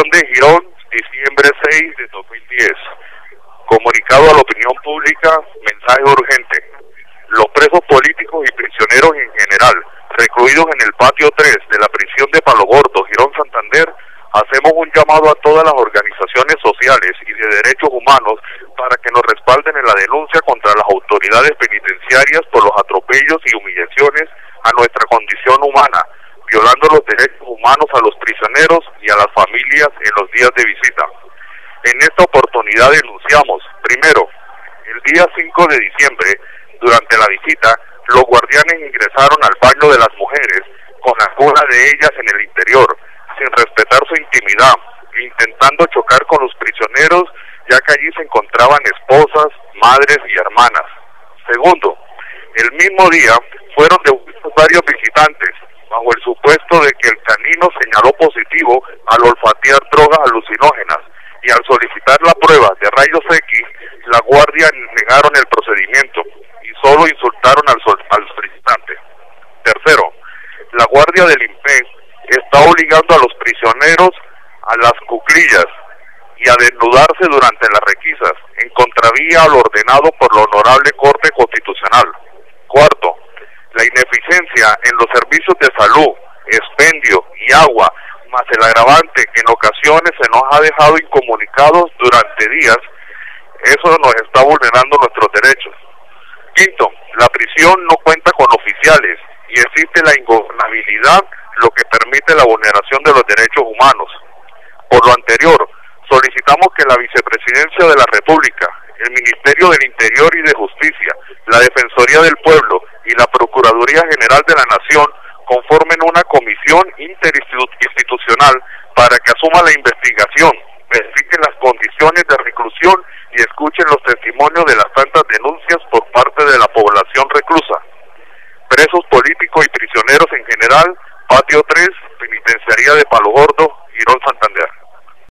Prisión de Girón, diciembre 6 de 2010. Comunicado a la opinión pública, mensaje urgente. Los presos políticos y prisioneros en general, recluidos en el patio 3 de la prisión de Palo Gordo, Girón, Santander, hacemos un llamado a todas las organizaciones sociales y de derechos humanos para que nos respalden en la denuncia contra las autoridades penitenciarias por los atropellos y humillaciones a nuestra condición humana, violando los derechos humanos a los prisioneros y a las familias en los días de visita. En esta oportunidad denunciamos, primero, el día 5 de diciembre, durante la visita, los guardianes ingresaron al baño de las mujeres con algunas de ellas en el interior, sin respetar su intimidad, intentando chocar con los prisioneros, ya que allí se encontraban esposas, madres y hermanas. Segundo, el mismo día fueron devueltos varios visitantes, bajo el supuesto de que el canino señaló positivo al olfatear drogas alucinógenas, y al solicitar la prueba de rayos X, la guardia negaron el procedimiento y solo insultaron al solicitante. Tercero, la guardia del INPE está obligando a los prisioneros a las cuclillas y a desnudarse durante las requisas, en contravía a lo ordenado por la Honorable Corte Constitucional. Cuarto, la ineficiencia en los servicios de salud, expendio y agua, más el agravante que en ocasiones se nos ha dejado incomunicados durante días, eso nos está vulnerando nuestros derechos. Quinto, la prisión no cuenta con oficiales y existe la ingobernabilidad, lo que permite la vulneración de los derechos humanos. Por lo anterior, solicitamos que la Vicepresidencia de la República, el Ministerio del Interior y de Justicia, la Defensoría del Pueblo y la Procuraduría General de la Nación conformen una comisión interinstitucional para que asuma la investigación, verifiquen las condiciones de reclusión y escuchen los testimonios de las tantas denuncias por parte de la población reclusa. Presos políticos y prisioneros en general, patio 3, penitenciaría de Palo Gordo, Girón, Santander.